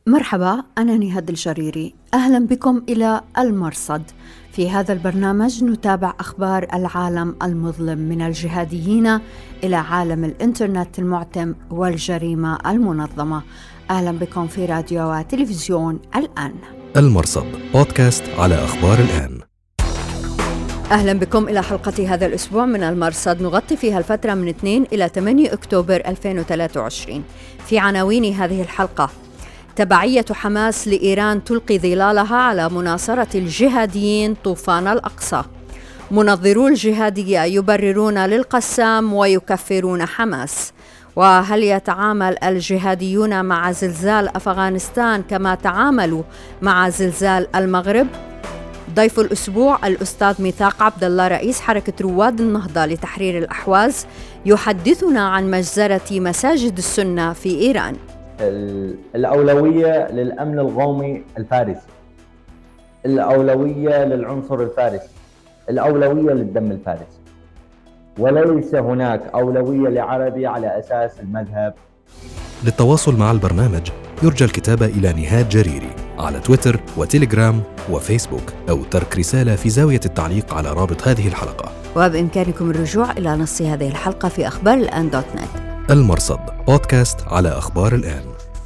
مرحبا، أنا نهاد الجريري. أهلا بكم إلى المرصد. في هذا البرنامج نتابع أخبار العالم المظلم من الجهاديين إلى عالم الإنترنت المعتم والجريمة المنظمة. أهلا بكم في راديو وتلفزيون الآن. المرصد بودكاست على أخبار الآن. أهلا بكم إلى حلقة هذا الأسبوع من المرصد، نغطي فيها الفترة من 2 إلى 8 أكتوبر 2023. في عناوين هذه الحلقة: تبعية حماس لإيران تلقي ظلالها على مناصرة الجهاديين طوفان الأقصى، منظرو الجهادية يبررون للقسام ويكفرون حماس، وهل يتعامل الجهاديون مع زلزال أفغانستان كما تعاملوا مع زلزال المغرب؟ ضيف الأسبوع الأستاذ ميثاق عبد الله رئيس حركة رواد النهضة لتحرير الأحواز يحدثنا عن مجزرة مساجد السنة في إيران. الأولوية للأمن القومي الفارسي، الأولوية للعنصر الفارسي، الأولوية للدم الفارسي، وليس هناك أولوية لعربي على أساس المذهب. للتواصل مع البرنامج يرجى الكتابة إلى نهاد جريري على تويتر وتيليجرام وفيسبوك، أو ترك رسالة في زاوية التعليق على رابط هذه الحلقة. وبإمكانكم الرجوع إلى نص هذه الحلقة في أخبار الآن .net. المرصد بودكاست على أخبار الآن.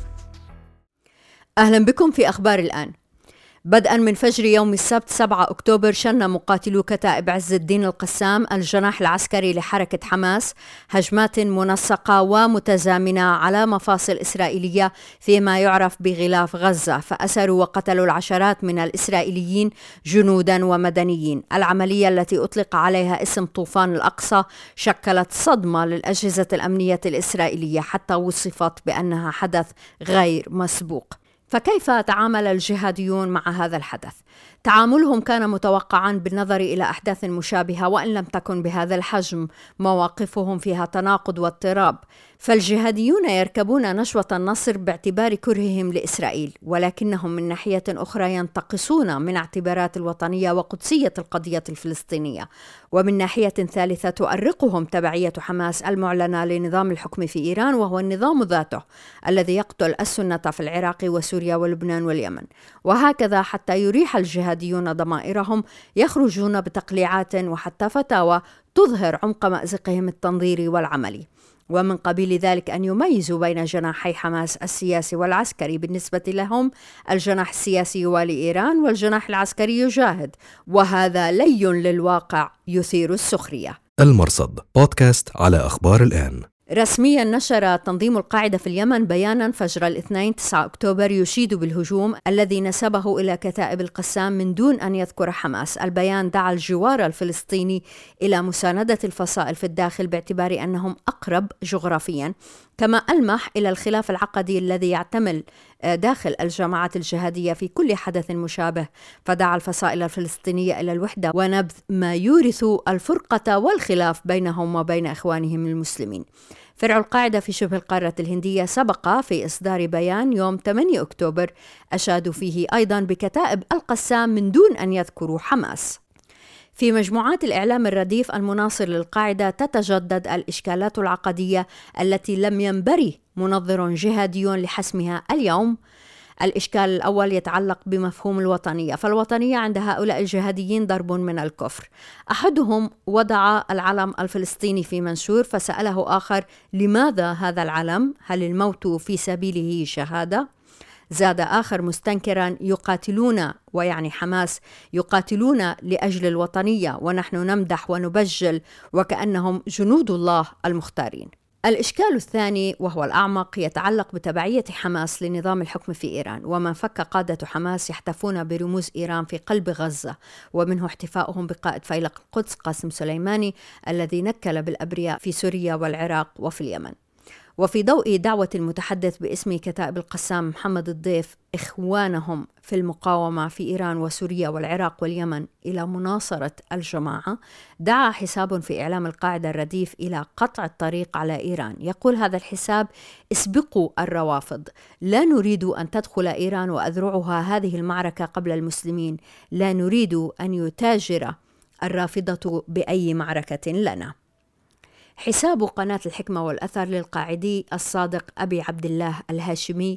أهلا بكم في أخبار الآن. بدءا من فجر يوم السبت 7 أكتوبر شن مقاتلو كتائب عز الدين القسام الجناح العسكري لحركة حماس هجمات منسقة ومتزامنة على مفاصل إسرائيلية فيما يعرف بغلاف غزة، فأسروا وقتلوا العشرات من الإسرائيليين جنودا ومدنيين. العملية التي أطلق عليها اسم طوفان الأقصى شكلت صدمة للأجهزة الأمنية الإسرائيلية حتى وصفت بأنها حدث غير مسبوق. فكيف تعامل الجهاديون مع هذا الحدث؟ تعاملهم كان متوقعا بالنظر إلى أحداث مشابهة، وإن لم تكن بهذا الحجم. مواقفهم فيها تناقض واضطراب، فالجهاديون يركبون نشوة النصر باعتبار كرههم لإسرائيل، ولكنهم من ناحية أخرى ينتقصون من اعتبارات الوطنية وقدسية القضية الفلسطينية، ومن ناحية ثالثة تؤرقهم تبعية حماس المعلنة لنظام الحكم في إيران، وهو النظام ذاته الذي يقتل السنة في العراق وسوريا ولبنان واليمن. وهكذا حتى يريح الجهاديون ضمائرهم يخرجون بتقليعات وحتى فتاوى تظهر عمق مأزقهم التنظيري والعملي. ومن قبيل ذلك أن يميزوا بين جناحي حماس السياسي والعسكري. بالنسبة لهم الجناح السياسي يوالي إيران والجناح العسكري يجاهد، وهذا لي للواقع يثير السخرية. المرصد بودكاست على أخبار الآن. رسميا نشر تنظيم القاعدة في اليمن بيانا فجر الاثنين 9 أكتوبر يشيد بالهجوم الذي نسبه إلى كتائب القسام من دون أن يذكر حماس. البيان دعا الجوار الفلسطيني إلى مساندة الفصائل في الداخل باعتبار أنهم أقرب جغرافيا، كما ألمح إلى الخلاف العقدي الذي يعتمل داخل الجماعات الجهادية في كل حدث مشابه، فدعا الفصائل الفلسطينية إلى الوحدة ونبذ ما يورث الفرقة والخلاف بينهم وبين إخوانهم المسلمين. فرع القاعدة في شبه القارة الهندية سبق في إصدار بيان يوم 8 أكتوبر أشادوا فيه أيضا بكتائب القسام من دون أن يذكروا حماس. في مجموعات الإعلام الرديف المناصر للقاعدة تتجدد الإشكالات العقدية التي لم ينبري منظر جهادي لحسمها اليوم. الإشكال الأول يتعلق بمفهوم الوطنية، فالوطنية عند هؤلاء الجهاديين ضرب من الكفر. أحدهم وضع العلم الفلسطيني في منشور، فسأله آخر: لماذا هذا العلم؟ هل الموت في سبيله شهادة؟ زاد آخر مستنكرا: يقاتلون، ويعني حماس، يقاتلون لأجل الوطنية ونحن نمدح ونبجل وكأنهم جنود الله المختارين. الإشكال الثاني وهو الأعمق يتعلق بتبعية حماس لنظام الحكم في إيران، وما فك قادة حماس يحتفون برموز إيران في قلب غزة، ومنه احتفاؤهم بقائد فيلق القدس قاسم سليماني الذي نكل بالأبرياء في سوريا والعراق وفي اليمن. وفي ضوء دعوة المتحدث باسم كتائب القسام محمد الضيف إخوانهم في المقاومة في إيران وسوريا والعراق واليمن إلى مناصرة الجماعة، دعا حساب في إعلام القاعدة الرديف إلى قطع الطريق على إيران. يقول هذا الحساب: اسبقوا الروافض، لا نريد أن تدخل إيران وأذرعها هذه المعركة قبل المسلمين، لا نريد أن يتاجر الرافضة بأي معركة لنا. حساب قناة الحكمة والأثر للقاعدي الصادق أبي عبد الله الهاشمي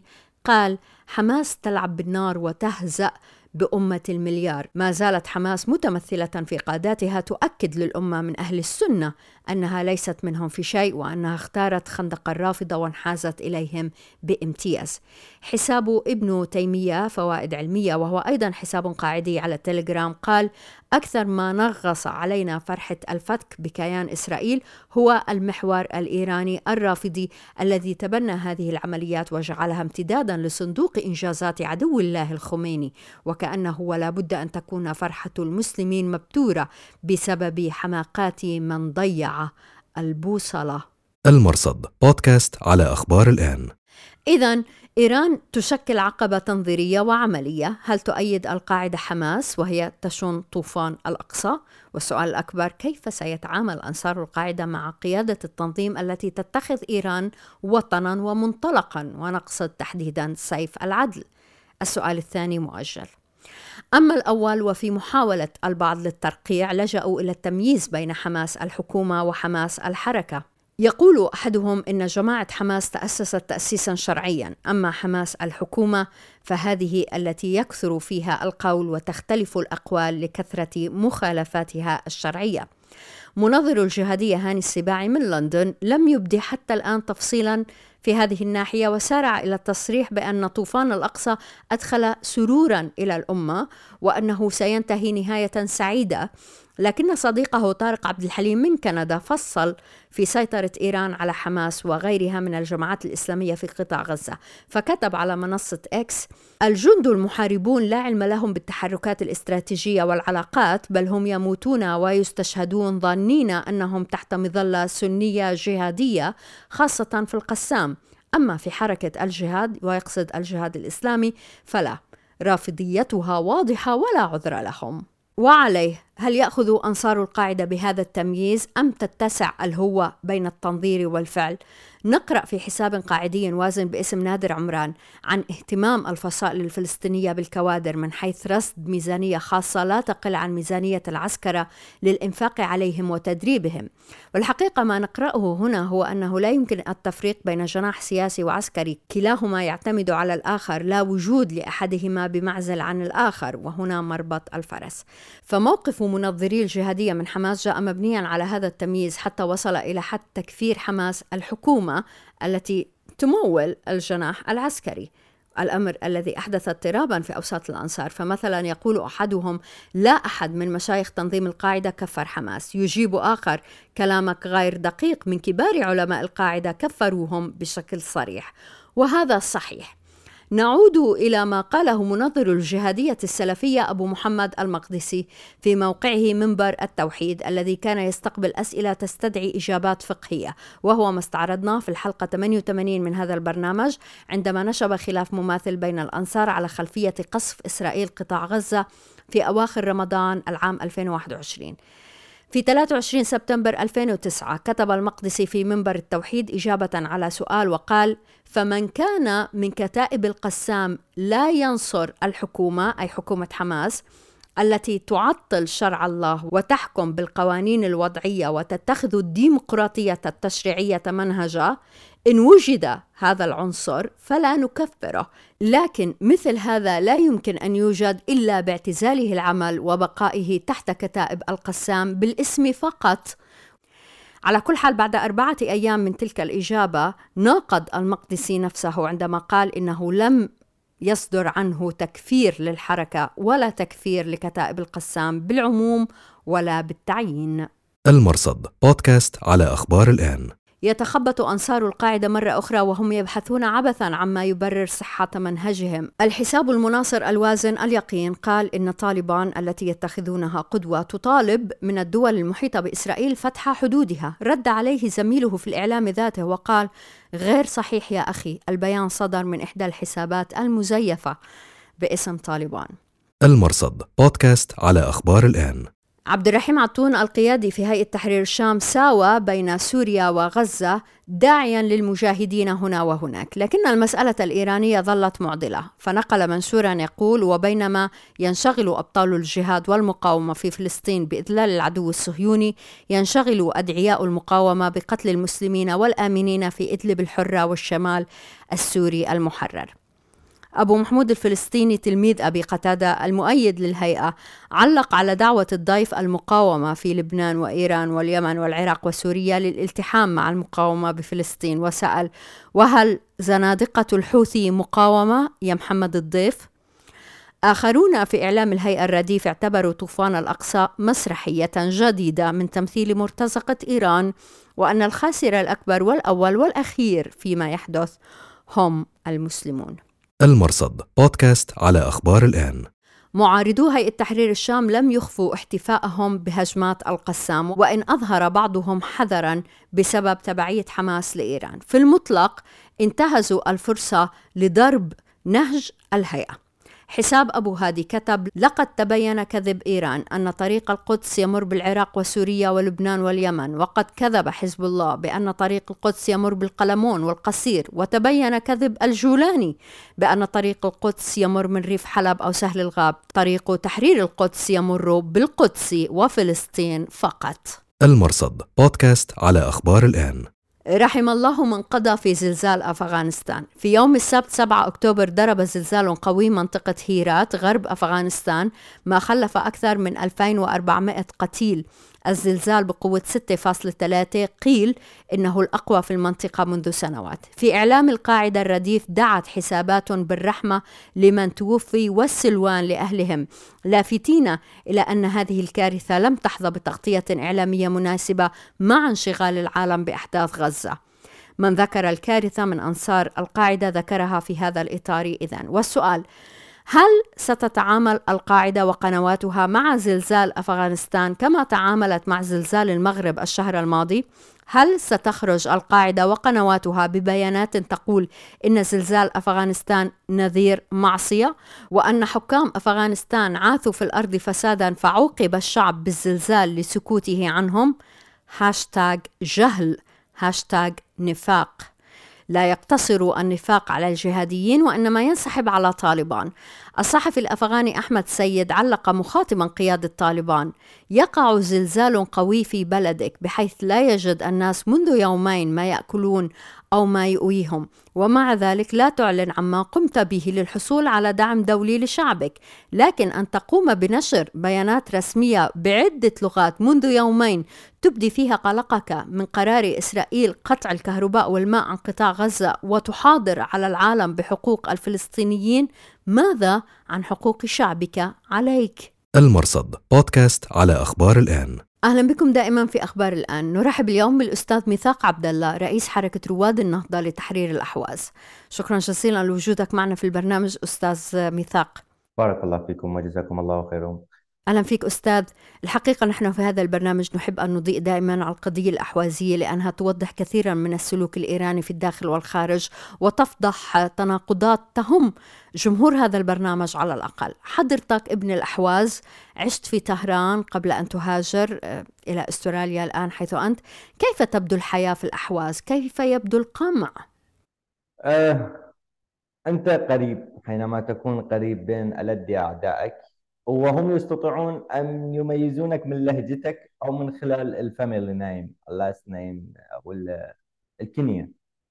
قال: حماس تلعب بالنار وتهزأ بأمة المليار. ما زالت حماس متمثلة في قاداتها تؤكد للأمة من أهل السنة أنها ليست منهم في شيء، وأنها اختارت خندق الرافضة وانحازت إليهم بامتياز. حساب ابن تيمية فوائد علمية، وهو أيضا حساب قاعدي على التليجرام، قال: أكثر ما نغص علينا فرحة الفتك بكيان إسرائيل هو المحور الإيراني الرافضي الذي تبنى هذه العمليات وجعلها امتدادا لصندوق إنجازات عدو الله الخميني، وكأنه ولا بد أن تكون فرحة المسلمين مبتورة بسبب حماقات من ضيع البوصلة. المرصد بودكاست على أخبار الآن. إذن إيران تشكل عقبة تنظيرية وعملية. هل تؤيد القاعدة حماس وهي تشن طوفان الأقصى؟ والسؤال الأكبر: كيف سيتعامل أنصار القاعدة مع قيادة التنظيم التي تتخذ إيران وطنا ومنطلقا، ونقصد تحديدا سيف العدل؟ السؤال الثاني مؤجل. أما الأول، وفي محاولة البعض للترقيع لجأوا إلى التمييز بين حماس الحكومة وحماس الحركة. يقول أحدهم إن جماعة حماس تأسست تأسيسا شرعيا، أما حماس الحكومة فهذه التي يكثر فيها القول وتختلف الأقوال لكثرة مخالفاتها الشرعية. منظر الجهادية هاني السباعي من لندن لم يبدي حتى الآن تفصيلا في هذه الناحية، وسارع إلى التصريح بأن طوفان الأقصى أدخل سرورا إلى الأمة وأنه سينتهي نهاية سعيدة. لكن صديقه طارق عبد الحليم من كندا فصل في سيطرة إيران على حماس وغيرها من الجماعات الإسلامية في قطاع غزة، فكتب على منصة إكس: الجند المحاربون لا علم لهم بالتحركات الاستراتيجية والعلاقات، بل هم يموتون ويستشهدون ظانين أنهم تحت مظلة سنية جهادية، خاصة في القسام. أما في حركة الجهاد، ويقصد الجهاد الإسلامي، فلا، رافضيتها واضحة ولا عذر لهم. وعليه، هل يأخذ أنصار القاعدة بهذا التمييز أم تتسع الهوة بين التنظير والفعل؟ نقرأ في حساب قاعدي وازن باسم نادر عمران عن اهتمام الفصائل الفلسطينية بالكوادر من حيث رصد ميزانية خاصة لا تقل عن ميزانية العسكرة للإنفاق عليهم وتدريبهم. والحقيقة ما نقرأه هنا هو أنه لا يمكن التفريق بين جناح سياسي وعسكري، كلاهما يعتمد على الآخر، لا وجود لأحدهما بمعزل عن الآخر، وهنا مربط الفرس. فموقف منظري الجهادية من حماس جاء مبنيا على هذا التمييز حتى وصل إلى حد تكفير حماس الحكومة التي تمول الجناح العسكري، الأمر الذي أحدث اضطرابا في أوساط الأنصار. فمثلا يقول أحدهم: لا أحد من مشايخ تنظيم القاعدة كفر حماس. يجيب آخر: كلامك غير دقيق، من كبار علماء القاعدة كفروهم بشكل صريح. وهذا صحيح. نعود إلى ما قاله منظر الجهادية السلفية أبو محمد المقدسي في موقعه منبر التوحيد، الذي كان يستقبل أسئلة تستدعي إجابات فقهية، وهو ما استعرضناه في الحلقة 88 من هذا البرنامج عندما نشب خلاف مماثل بين الأنصار على خلفية قصف إسرائيل قطاع غزة في أواخر رمضان العام 2021. في 23 سبتمبر 2009 كتب المقدسي في منبر التوحيد إجابة على سؤال وقال: فمن كان من كتائب القسام لا ينصر الحكومة، أي حكومة حماس، التي تعطل شرع الله وتحكم بالقوانين الوضعية وتتخذ الديمقراطية التشريعية منهجا، إن وجد هذا العنصر فلا نكفره، لكن مثل هذا لا يمكن أن يوجد إلا باعتزاله العمل وبقائه تحت كتائب القسام بالاسم فقط. على كل حال، بعد 4 أيام من تلك الإجابة ناقض المقدسي نفسه عندما قال إنه لم يصدر عنه تكفير للحركة ولا تكفير لكتائب القسام بالعموم ولا بالتعيين. المرصد بودكاست على أخبار الآن. يتخبط أنصار القاعدة مرة أخرى وهم يبحثون عبثاً عما يبرر صحة منهجهم. الحساب المناصر الوازن اليقين قال إن طالبان التي يتخذونها قدوة تطالب من الدول المحيطة بإسرائيل فتح حدودها. رد عليه زميله في الإعلام ذاته وقال: غير صحيح يا أخي، البيان صدر من إحدى الحسابات المزيفة باسم طالبان. المرصد بودكاست على أخبار الآن. عبد الرحيم عطون القيادي في هيئة تحرير الشام ساوى بين سوريا وغزة داعيا للمجاهدين هنا وهناك، لكن المسألة الإيرانية ظلت معضلة. فنقل منشورا يقول: وبينما ينشغل أبطال الجهاد والمقاومة في فلسطين بإذلال العدو الصهيوني، ينشغل أدعياء المقاومة بقتل المسلمين والآمنين في إدلب الحرة والشمال السوري المحرر. أبو محمود الفلسطيني تلميذ أبي قتادة المؤيد للهيئة علق على دعوة الضيف المقاومة في لبنان وإيران واليمن والعراق وسوريا للالتحام مع المقاومة بفلسطين، وسأل: وهل زنادقة الحوثي مقاومة يا محمد الضيف؟ آخرون في إعلام الهيئة الرديف اعتبروا طوفان الأقصى مسرحية جديدة من تمثيل مرتزقة إيران، وأن الخاسر الأكبر والأول والأخير فيما يحدث هم المسلمون. المرصد بودكاست على أخبار الآن. معارضو هيئة تحرير الشام لم يخفوا احتفائهم بهجمات القسام، وإن أظهر بعضهم حذراً بسبب تبعية حماس لإيران. في المطلق انتهزوا الفرصة لضرب نهج الهيئة. حساب أبو هادي كتب: لقد تبين كذب إيران أن طريق القدس يمر بالعراق وسوريا ولبنان واليمن، وقد كذب حزب الله بأن طريق القدس يمر بالقلمون والقصير، وتبين كذب الجولاني بأن طريق القدس يمر من ريف حلب أو سهل الغاب. طريق تحرير القدس يمر بالقدس وفلسطين فقط. المرصد بودكاست على أخبار الآن. رحم الله من قضى في زلزال أفغانستان. في يوم السبت 7 أكتوبر ضرب زلزال قوي منطقة هيرات غرب أفغانستان، ما خلف أكثر من 2400 قتيل. الزلزال بقوة 6.3 قيل إنه الأقوى في المنطقة منذ سنوات. في إعلام القاعدة الرديف دعت حسابات بالرحمة لمن توفي والسلوان لأهلهم، لافتين إلى أن هذه الكارثة لم تحظى بتغطية إعلامية مناسبة مع انشغال العالم بأحداث غزة. من ذكر الكارثة من أنصار القاعدة ذكرها في هذا الإطار إذن. والسؤال: هل ستتعامل القاعدة وقنواتها مع زلزال أفغانستان كما تعاملت مع زلزال المغرب الشهر الماضي؟ هل ستخرج القاعدة وقنواتها ببيانات تقول إن زلزال أفغانستان نذير معصية، وأن حكام أفغانستان عاثوا في الأرض فسادا فعوقب الشعب بالزلزال لسكوته عنهم؟ هاشتاج جهل، هاشتاج نفاق. لا يقتصر النفاق على الجهاديين وإنما ينسحب على طالبان. الصحفي الأفغاني أحمد سيد علق مخاطبا قيادة طالبان: يقع زلزال قوي في بلدك بحيث لا يجد الناس منذ يومين ما يأكلون أو ما يؤويهم، ومع ذلك لا تعلن عما قمت به للحصول على دعم دولي لشعبك، لكن أن تقوم بنشر بيانات رسمية بعدة لغات منذ يومين تبدي فيها قلقك من قرار إسرائيل قطع الكهرباء والماء عن قطاع غزة وتحاضر على العالم بحقوق الفلسطينيين، ماذا عن حقوق شعبك عليك؟ المرصد بودكاست على أخبار الآن. أهلا بكم دائما في أخبار الآن. نرحب اليوم بالأستاذ ميثاق عبد الله، رئيس حركة رواد النهضة لتحرير الأحواز. شكرا جزيلا لوجودك معنا في البرنامج أستاذ ميثاق. بارك الله فيكم وجزاكم الله خيرا. أهلا فيك أستاذ. الحقيقة نحن في هذا البرنامج نحب أن نضيء دائما على القضية الأحوازية لأنها توضح كثيرا من السلوك الإيراني في الداخل والخارج، وتفضح تناقضات تهم جمهور هذا البرنامج على الأقل. حضرتك ابن الأحواز، عشت في طهران قبل أن تهاجر إلى أستراليا الآن حيث أنت. كيف تبدو الحياة في الأحواز؟ كيف يبدو القمع؟ أنت قريب حينما تكون قريب بين ألد أعدائك، وهم يستطيعون أن يميزونك من لهجتك أو من خلال الفاميلي نيم، اللاست نيم أو الكنية.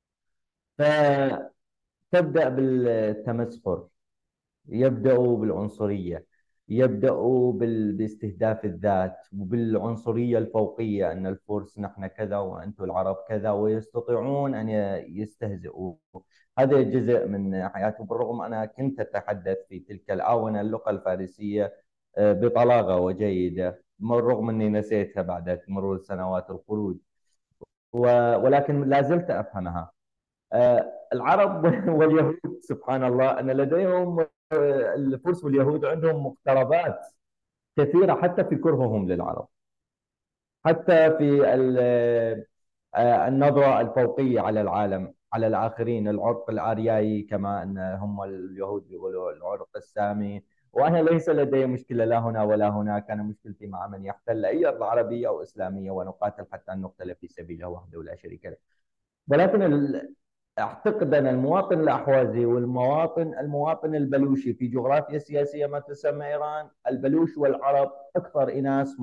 فتبدأ بالتمسخر، يبدأوا بالعنصرية، يبدأوا باستهداف الذات وبالعنصرية الفوقية، أن الفرس نحن كذا وأنتم العرب كذا، ويستطيعون أن يستهزئوا. هذا جزء من حياتي. بالرغم أنا كنت أتحدث في تلك الآونة اللغة الفارسية بطلاقة وجيدة، بالرغم أني نسيتها بعد مرور سنوات الخروج، ولكن لا زلت أفهمها. العرب واليهود سبحان الله أن لديهم، الفرس واليهود عندهم مقتربات كثيرة حتى في كرههم للعرب، حتى في النظرة الفوقية على العالم، على الآخرين، العرق الآرياي كما أن هم اليهود يقولوا العرق السامي. وأنا ليس لدي مشكلة لا هنا ولا هناك، أنا مشكلتي مع من يحتل أي أرض عربية أو إسلامية، ونقاتل حتى أن نقتل في سبيله وحده لا شريك له. ولكن أعتقد أن المواطن الأحوازي المواطن البلوشي في جغرافيا سياسية ما تسمى إيران، البلوش والعرب أكثر إناس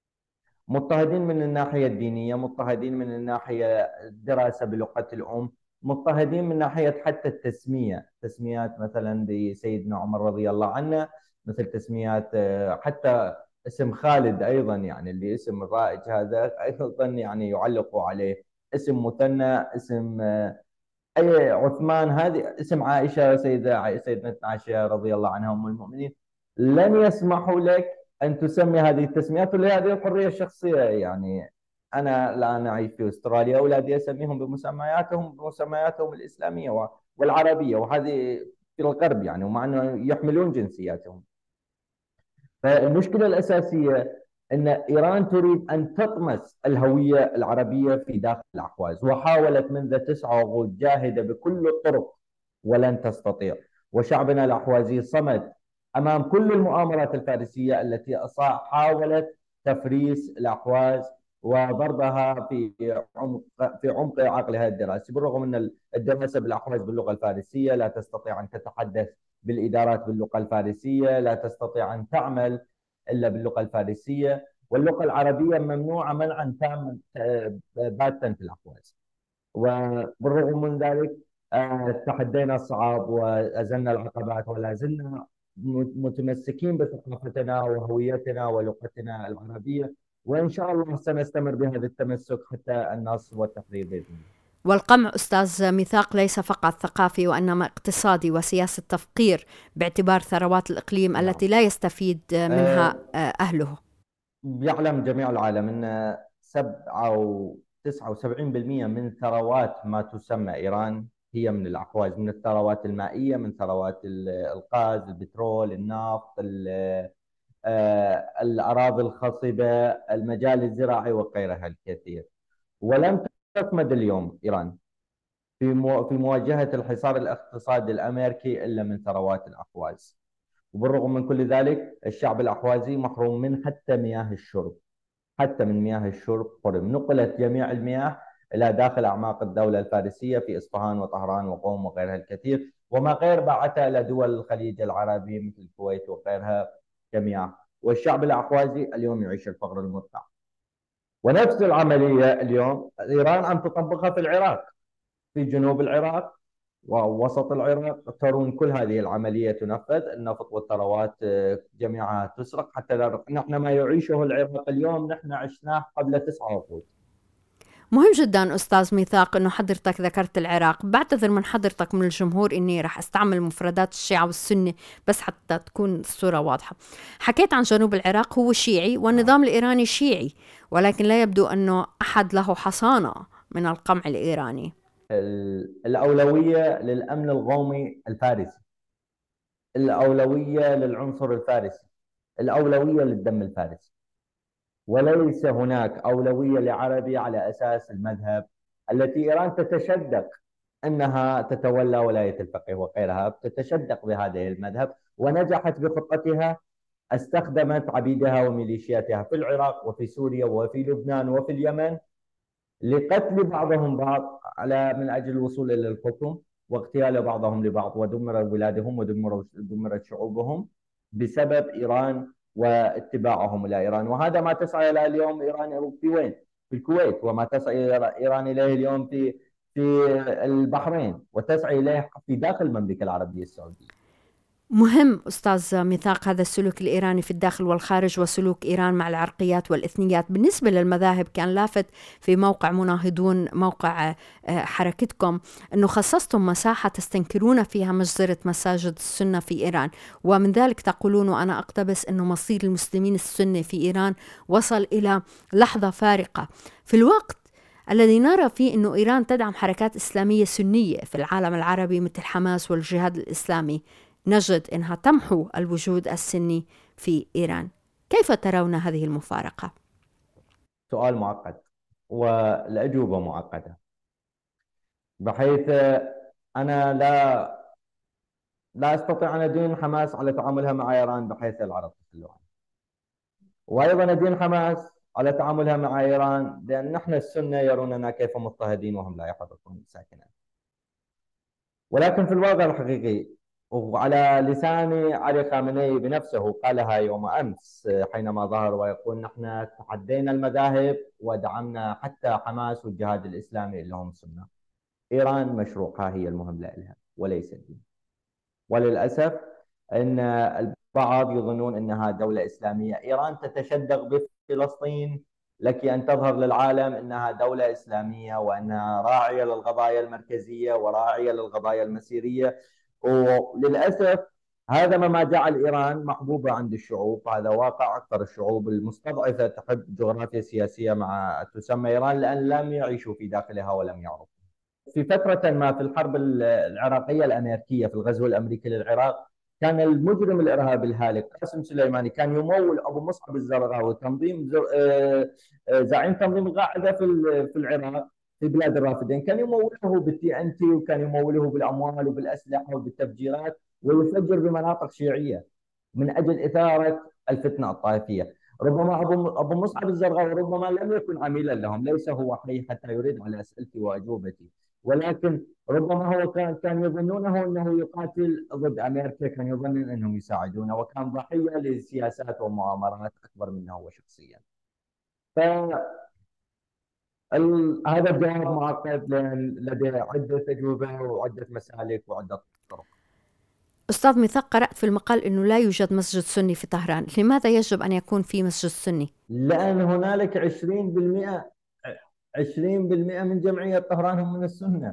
مضطهدين من الناحية الدينية، مضطهدين من الناحية الدراسة بلغة الأم، مضطهدين من ناحية حتى التسمية، تسميات مثلا بسيدنا عمر رضي الله عنه، مثل تسميات حتى اسم خالد أيضا، يعني اللي اسم الرائج هذا أيضا يعني يعلقوا عليه، اسم مثنى، اسم أي عثمان، هذه اسم عائشة، سيدنا عائشة رضي الله عنها أم المؤمنين. لن يسمحوا لك أن تسمي هذه التسميات، ولهذه الحرية الشخصية. يعني أنا الآن أعيش في أستراليا، أولادي أسميهم بمسمياتهم الإسلامية والعربية، وهذه في الغرب يعني، ومع أنه يحملون جنسياتهم. فالمشكلة الأساسية أن إيران تريد أن تطمس الهوية العربية في داخل الأحواز، وحاولت منذ 9 عقود جاهدة بكل الطرق ولن تستطيع. وشعبنا الأحوازي صمد أمام كل المؤامرات الفارسية التي حاولت تفريس الأحواز وضربها في عمق عقلها الدراسي، بالرغم أن الدراسة بالأحواز باللغة الفارسية، لا تستطيع أن تتحدث بالإدارات باللغة الفارسية، لا تستطيع أن تعمل إلا باللغة الفارسية، واللغة العربية ممنوعة منعا تاما باتا في الأحواز. وبالرغم من ذلك تحدينا الصعاب وأزلنا العقبات، ولا زلنا متمسكين بثقافتنا وهويتنا ولغتنا العربية، وإن شاء الله سنستمر بهذا التمسك حتى النصر والتحرير بإذن الله. والقمع أستاذ ميثاق ليس فقط ثقافي وإنما اقتصادي وسياسة تفقير باعتبار ثروات الإقليم التي لا يستفيد منها أهله. يعلم جميع العالم أن 79% من ثروات ما تسمى إيران هي من الأحواز، من الثروات المائية، من ثروات الغاز، البترول، النفط، الأراضي الخصبة، المجال الزراعي وغيرها الكثير. ولم تصمد اليوم إيران في مواجهة الحصار الاقتصادي الأمريكي إلا من ثروات الأحواز. وبالرغم من كل ذلك الشعب الأحوازي محروم من حتى مياه الشرب، حتى من مياه الشرب حرم. نقلت جميع المياه إلى داخل أعماق الدولة الفارسية في إصفهان وطهران وقوم وغيرها الكثير، وما غير باعتها إلى دول الخليج العربي مثل الكويت وغيرها جميعا. والشعب الأحوازي اليوم يعيش الفقر المدقع. ونفس العملية اليوم إيران عم تطبقها في العراق، في جنوب العراق ووسط العراق. ترون كل هذه العملية تنفذ، النفط والثروات جميعها تسرق، حتى نحن ما يعيشه العراق اليوم نحن عشناه قبل 9 عقود. مهم جدا أستاذ ميثاق أنه حضرتك ذكرت العراق. بعتذر من حضرتك من الجمهور أني رح أستعمل مفردات الشيعة والسنة بس حتى تكون الصورة واضحة. حكيت عن جنوب العراق هو شيعي والنظام الإيراني شيعي، ولكن لا يبدو أنه أحد له حصانة من القمع الإيراني. الأولوية للأمن القومي الفارسي، الأولوية للعنصر الفارسي، الأولوية للدم الفارسي، وليس هناك أولوية لعربي على أساس المذهب التي إيران تتشدق أنها تتولى ولاية الفقيه وغيرها، تتشدق بهذه المذهب ونجحت بخطتها. استخدمت عبيدها وميليشياتها في العراق وفي سوريا وفي لبنان وفي اليمن لقتل بعضهم بعض من أجل الوصول إلى الحكم، واغتيال بعضهم لبعض، ودمر بلادهم ودمرت شعوبهم بسبب إيران واتباعهم إلى إيران. وهذا ما تسعى إلى اليوم إيران في وين؟ في الكويت، وما تسعى إيران إليه اليوم في البحرين، وتسعى إليه في داخل المملكة العربية السعودية. مهم أستاذ ميثاق هذا السلوك الإيراني في الداخل والخارج، وسلوك إيران مع العرقيات والإثنيات. بالنسبة للمذاهب كان لافت في موقع مناهضون، موقع حركتكم، أنه خصصتم مساحة تستنكرون فيها مجزرة مساجد السنة في إيران، ومن ذلك تقولون وأنا أقتبس أنه مصير المسلمين السنة في إيران وصل إلى لحظة فارقة في الوقت الذي نرى فيه أنه إيران تدعم حركات إسلامية سنية في العالم العربي مثل حماس والجهاد الإسلامي. نجد أنها تمحو الوجود السني في إيران. كيف ترون هذه المفارقة؟ سؤال معقد والأجوبة معقدة، بحيث أنا لا أستطيع أن أدين حماس على تعاملها مع إيران بحيث العرب تخلوها، وأيضا أدين حماس على تعاملها مع إيران لأن نحن السنة يروننا كيف مضطهدين وهم لا يحركون ساكنا. ولكن في الواقع الحقيقي، وعلى لسان علي خامنئي بنفسه قالها يوم أمس حينما ظهر ويقول نحن تحدينا المذاهب ودعمنا حتى حماس والجهاد الإسلامي اللي هم سنة. إيران مشروعها هي المهم لها وليس الدين. وللأسف أن البعض يظنون أنها دولة إسلامية. إيران تتشدق بفلسطين لك أن تظهر للعالم أنها دولة إسلامية وأنها راعية للقضايا المركزية وراعية للقضايا المسيرية. وللأسف هذا ما جعل إيران محبوبة عند الشعوب. هذا واقع. أكثر الشعوب المستضعفة تحب جغرافيا سياسية مع تسمى إيران لأن لم يعيشوا في داخلها ولم يعرفوا. في فترة ما في الحرب العراقية الأمريكية، في الغزو الأمريكي للعراق، كان المجرم الإرهابي الهالك قاسم سليماني كان يمول أبو مصعب الزرقاوي تنظيم زعيم تنظيم القاعدة في العراق في بلاد الرافدين، كان يموله بالتي ان تي وكان يموله بالأموال وبالأسلحة وبالتفجيرات ويفجر بمناطق شيعية من أجل إثارة الفتنة الطائفية. ربما أبو مصعب الزرقاوي ربما لم يكن عميلا لهم، ليس هو حي حتى يرد على أسئلتي وأجوبتي، ولكن ربما هو كان يظنونه انه يقاتل ضد امريكا، كان يظن انهم يساعدونه وكان ضحيه لسياسات ومؤامرات اكبر منه هو شخصيا. فهذا الجواب معقد لان لديه عده اجوبه وعده مسالك وعده طرق. أستاذ ميثاق، قرأت في المقال أنه لا يوجد مسجد سني في طهران، لماذا يجب أن يكون في مسجد سني؟ لأن هنالك 20% من جمعية طهران هم من السنة.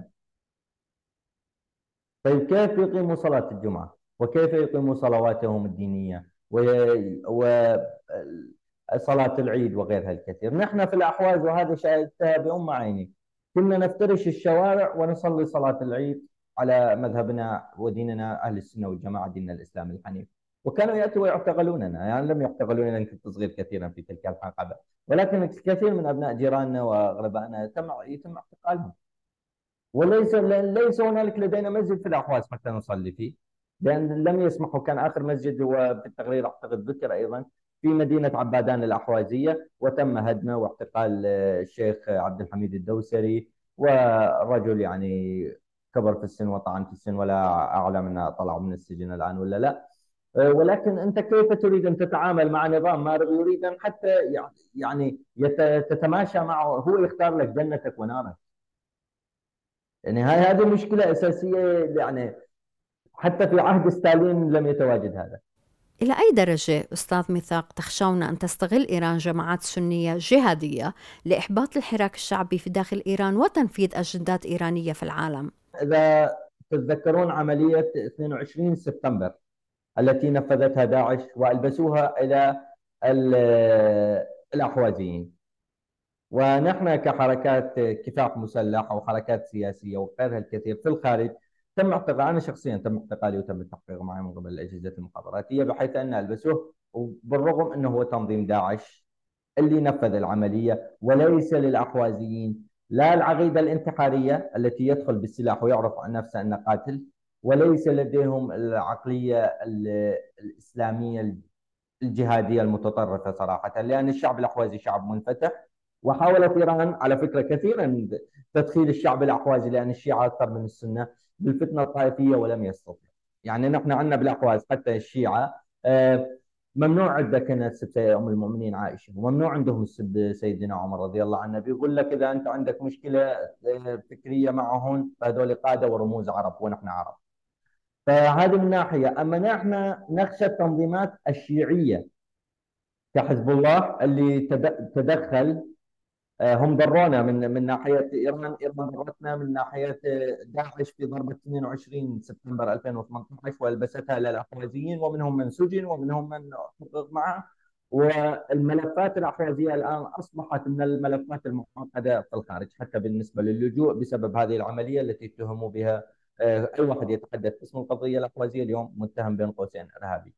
طيب كيف يقيموا صلاة الجمعة؟ وكيف يقيموا صلواتهم الدينية وصلاة العيد وغيرها الكثير؟ نحن في الأحواز، وهذا شاهدتها بأم عيني، كنا نفترش الشوارع ونصلي صلاة العيد على مذهبنا وديننا أهل السنة والجماعة، ديننا الإسلام الحنيف. وكانوا يأتوا ويعتقلوننا، يعني لم يعتقلوننا لأن كنت صغير كثيرا في تلك الحقبة، ولكن الكثير من أبناء جيراننا وأغربائنا يتم اعتقالهم. ليس هنالك لدينا مسجد في الأحواز حتى نصلي فيه، لأن لم يسمحوا. كان آخر مسجد هو في التقرير أعتقد ذكر أيضا في مدينة عبادان الأحوازية، وتم هدمه واعتقال الشيخ عبد الحميد الدوسري، والرجل يعني كبر في السن وطعن في السن، ولا أعلم أنه طلع من السجن الآن ولا لا. ولكن أنت كيف تريد أن تتعامل مع نظام ما يريد أن حتى يعني تتماشى معه؟ هو يختار لك جنتك ونارك. يعني هذه مشكلة أساسية، يعني حتى في عهد ستالين لم يتواجد هذا. إلى أي درجة أستاذ ميثاق تخشون أن تستغل إيران جماعات سنية جهادية لإحباط الحراك الشعبي في داخل إيران وتنفيذ أجندات إيرانية في العالم؟ إذا تتذكرون عملية 22 سبتمبر التي نفذتها داعش وألبسوها إلى الأحوازيين، ونحن كحركات كفاح مسلح أو حركات سياسية وغيرها الكثير في الخارج تم اعتقال. أنا شخصيا تم اعتقالي وتم التحقيق معي من قبل الأجهزة المخابراتية بحيث أن ألبسه، وبالرغم أنه هو تنظيم داعش اللي نفذ العملية وليس للأحوازيين لا العقيدة الانتحارية التي يدخل بالسلاح ويعرف عن نفسه أنه قاتل، وليس لديهم العقلية الإسلامية الجهادية المتطرفة صراحة، لأن الشعب الأحوازي شعب منفتح. وحاولت إيران على فكرة كثيرا تدخيل الشعب الأحوازي، لأن الشيعة أكثر من السنة، بالفتنة الطائفية ولم يستطع. يعني نحن عندنا بالأحواز حتى الشيعة ممنوع عندك أن تسب أم المؤمنين عائشة، وممنوع عندهم السب سيدنا عمر رضي الله عنه. بيقول لك إذا أنت عندك مشكلة فكرية معهم فهذول قادة ورموز عرب ونحن عرب. فهذه من ناحية. أما نحن نخشى التنظيمات الشيعية كحزب الله اللي تدخل. هم ضرونا من ناحيه ايران ضرتنا من ناحيه داعش في ضربه 22 سبتمبر 2018 والبستها للاحوازيين، ومنهم من سجن ومنهم من حقق معه. والملفات الاحوازيه الان اصبحت من الملفات المعقده في الخارج حتى بالنسبه للجوء بسبب هذه العمليه التي اتهموا بها. اي واحد يتحدث باسم القضيه الاحوازيه اليوم متهم بين قوسين ارهابي.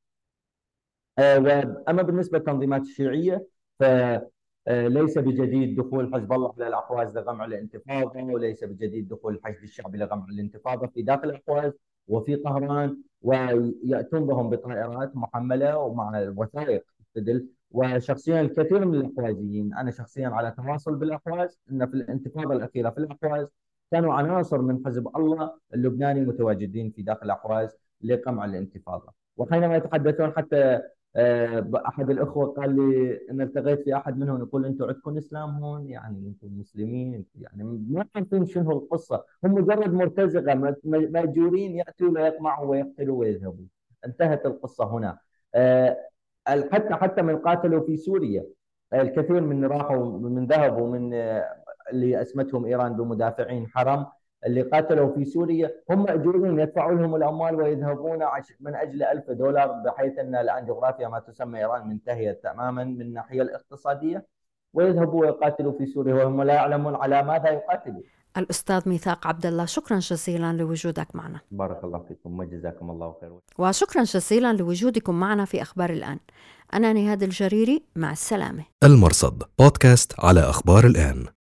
أما بالنسبة للتنظيمات الشيعية فليس بجديد دخول حزب الله على الأحواز لغمع الانتفاضة، وليس بجديد دخول الحشد الشعبي لغمع الانتفاضة في داخل الأحواز وفي طهران، ويأتون بهم بطائرات محملة ومع وثائق تدل. وشخصيا الكثير من الأحوازيين، أنا شخصيا على تواصل بالأحواز، أن في الانتفاضة الأخيرة في الأحواز كانوا عناصر من حزب الله اللبناني متواجدين في داخل الأحواز لقمع الانتفاضة. وحينما يتحدثون حتى أحد الأخوة قال لي أن التقيت في أحد منهم يقول أنتم عندكم إسلام هون، يعني أنتم مسلمين، يعني ما عارفين شنو القصة، هم مجرد مرتزقة مأجورين يأتوا ويقمعوا ويقتلوا ويذهبوا. انتهت القصة هنا. حتى من قاتلوا في سوريا، الكثير من راحوا من ذهبوا من اللي أسمتهم إيران بمدافعين حرم، اللي قاتلوا في سوريا هم مأجورين يدفعوا لهم الأموال ويذهبون من أجل $1000، بحيث أن الآن جغرافيا ما تسمى إيران منتهية تماما من الناحية الاقتصادية، ويذهبوا ويقاتلوا في سوريا وهم لا يعلمون على ماذا يقاتلوا. الأستاذ ميثاق عبد الله، شكرا جزيلا لوجودك معنا. بارك الله فيكم وجزاكم الله خير. وشكرا جزيلا لوجودكم معنا في أخبار الآن. أنا نهاد الجريري، مع السلامة. المرصد بودكاست على أخبار الآن.